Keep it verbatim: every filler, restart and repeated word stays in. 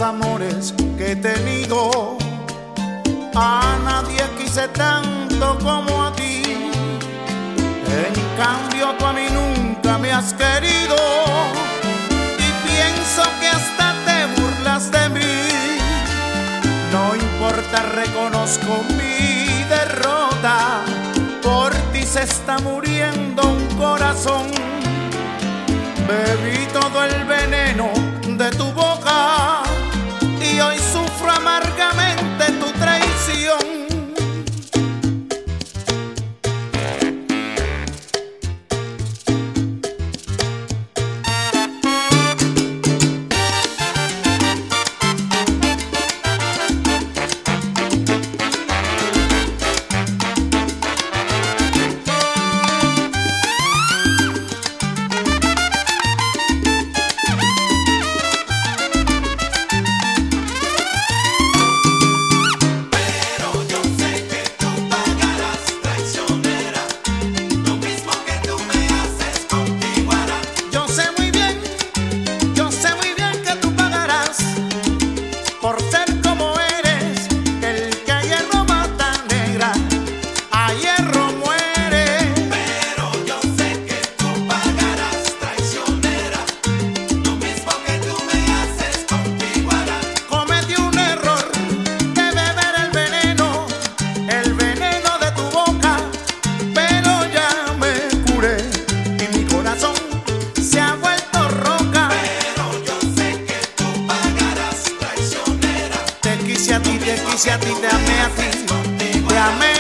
amores que he tenido, a nadie quise tanto como a ti. En cambio tú a mí nunca me has querido, y pienso que hasta te burlas de mí. No importa, reconozco mi derrota, por ti se está muriendo un corazón. Bebí todo el veneno de tu boca y hoy sufro amargamente tu traición. Por ser como eres, el que a hierro mata negra, a hierro muere. Pero yo sé que tú pagarás, traicionera, lo mismo que tú me haces contigo harás. Cometí un error de beber el veneno, el veneno de tu boca, pero ya me curé y mi corazón se ha vuelto roca. Pero yo sé que tú pagarás, traicionera. Te quise a ti, te quise a ti, te amé a ti, te amé.